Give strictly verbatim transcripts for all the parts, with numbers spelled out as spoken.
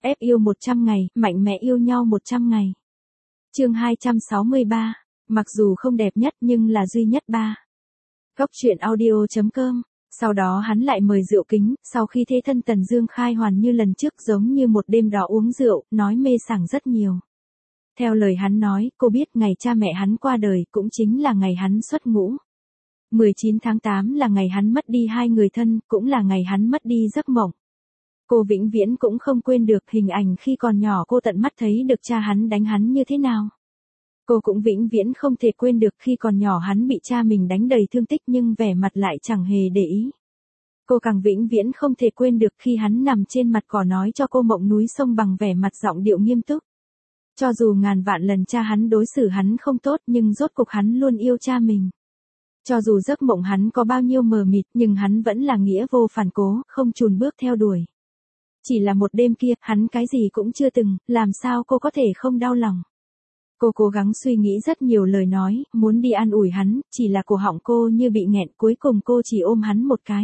Ép yêu một trăm ngày, mạnh mẽ yêu nhau một trăm ngày. Chương hai trăm sáu mươi ba, mặc dù không đẹp nhất nhưng là duy nhất ba. Góc truyện audio chấm com. Sau đó hắn lại mời rượu kính, sau khi thế thân Tần Dương khai hoàn như lần trước giống như một đêm đó uống rượu, nói mê sảng rất nhiều. Theo lời hắn nói, cô biết ngày cha mẹ hắn qua đời cũng chính là ngày hắn xuất ngũ. mười chín tháng tám là ngày hắn mất đi hai người thân, cũng là ngày hắn mất đi giấc mộng. Cô vĩnh viễn cũng không quên được hình ảnh khi còn nhỏ cô tận mắt thấy được cha hắn đánh hắn như thế nào. Cô cũng vĩnh viễn không thể quên được khi còn nhỏ hắn bị cha mình đánh đầy thương tích nhưng vẻ mặt lại chẳng hề để ý. Cô càng vĩnh viễn không thể quên được khi hắn nằm trên mặt cỏ nói cho cô mộng núi sông bằng vẻ mặt giọng điệu nghiêm túc. Cho dù ngàn vạn lần cha hắn đối xử hắn không tốt nhưng rốt cục hắn luôn yêu cha mình. Cho dù giấc mộng hắn có bao nhiêu mờ mịt nhưng hắn vẫn là nghĩa vô phản cố, không chùn bước theo đuổi. Chỉ là một đêm kia, hắn cái gì cũng chưa từng, làm sao cô có thể không đau lòng. Cô cố gắng suy nghĩ rất nhiều lời nói, muốn đi an ủi hắn, chỉ là cổ họng cô như bị nghẹn, cuối cùng cô chỉ ôm hắn một cái.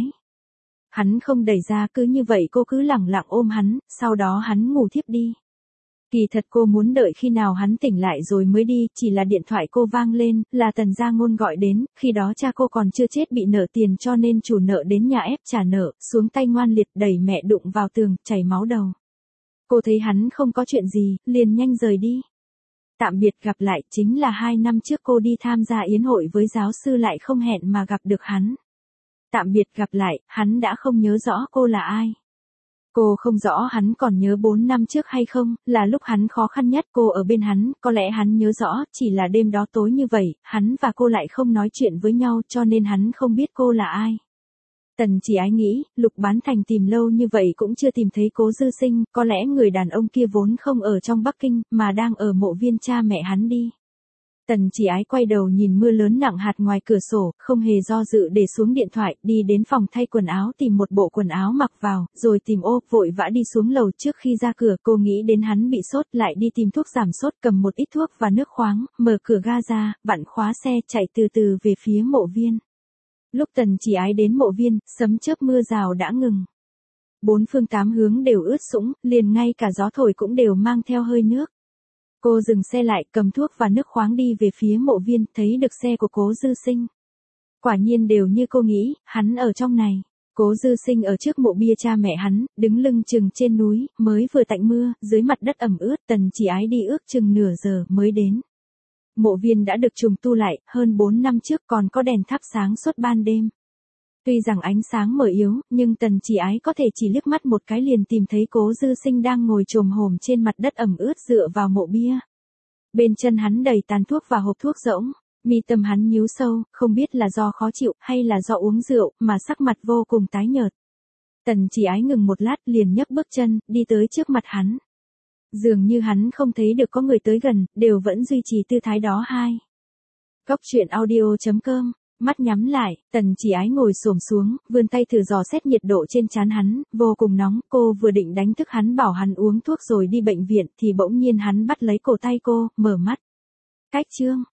Hắn không đẩy ra, cứ như vậy cô cứ lẳng lặng ôm hắn, sau đó hắn ngủ thiếp đi. Kỳ thật cô muốn đợi khi nào hắn tỉnh lại rồi mới đi, chỉ là điện thoại cô vang lên, là Tần Gia Ngôn gọi đến, khi đó cha cô còn chưa chết bị nợ tiền cho nên chủ nợ đến nhà ép trả nợ, xuống tay ngoan liệt đẩy mẹ đụng vào tường, chảy máu đầu. Cô thấy hắn không có chuyện gì, liền nhanh rời đi. Tạm biệt gặp lại chính là hai năm trước cô đi tham gia yến hội với giáo sư lại không hẹn mà gặp được hắn. Tạm biệt gặp lại, hắn đã không nhớ rõ cô là ai. Cô không rõ hắn còn nhớ bốn năm trước hay không, là lúc hắn khó khăn nhất cô ở bên hắn, có lẽ hắn nhớ rõ, chỉ là đêm đó tối như vậy, hắn và cô lại không nói chuyện với nhau cho nên hắn không biết cô là ai. Tần Chỉ Ái nghĩ, Lục Bán Thành tìm lâu như vậy cũng chưa tìm thấy Cố Dư Sinh, có lẽ người đàn ông kia vốn không ở trong Bắc Kinh, mà đang ở mộ viên cha mẹ hắn đi. Tần Chỉ Ái quay đầu nhìn mưa lớn nặng hạt ngoài cửa sổ, không hề do dự để xuống điện thoại, đi đến phòng thay quần áo tìm một bộ quần áo mặc vào, rồi tìm ô, vội vã đi xuống lầu. Trước khi ra cửa cô nghĩ đến hắn bị sốt, lại đi tìm thuốc giảm sốt, cầm một ít thuốc và nước khoáng, mở cửa ga ra, vặn khóa xe, chạy từ từ về phía mộ viên. Lúc Tần Chỉ Ái đến mộ viên, sấm chớp mưa rào đã ngừng. Bốn phương tám hướng đều ướt sũng, liền ngay cả gió thổi cũng đều mang theo hơi nước. Cô dừng xe lại, cầm thuốc và nước khoáng đi về phía mộ viên, thấy được xe của Cố Dư Sinh. Quả nhiên đều như cô nghĩ, hắn ở trong này. Cố Dư Sinh ở trước mộ bia cha mẹ hắn, đứng lưng chừng trên núi, mới vừa tạnh mưa, dưới mặt đất ẩm ướt, Tần Chỉ Ái đi ước chừng nửa giờ mới đến. Mộ viên đã được trùng tu lại, hơn bốn năm trước còn có đèn thắp sáng suốt ban đêm. Tuy rằng ánh sáng mờ yếu, nhưng Tần Chỉ Ái có thể chỉ liếc mắt một cái liền tìm thấy Cố Dư Sinh đang ngồi chồm hổm trên mặt đất ẩm ướt dựa vào mộ bia. Bên chân hắn đầy tàn thuốc và hộp thuốc rỗng, mi tâm hắn nhíu sâu, không biết là do khó chịu hay là do uống rượu, mà sắc mặt vô cùng tái nhợt. Tần Chỉ Ái ngừng một lát liền nhấc bước chân, đi tới trước mặt hắn. Dường như hắn không thấy được có người tới gần, đều vẫn duy trì tư thái đó hai. Góc truyện audio chấm com. Mắt nhắm lại, Tần Chỉ Ái ngồi xổm xuống, vươn tay thử dò xét nhiệt độ trên trán hắn, vô cùng nóng. Cô vừa định đánh thức hắn bảo hắn uống thuốc rồi đi bệnh viện thì bỗng nhiên hắn bắt lấy cổ tay cô, mở mắt. Cách chương,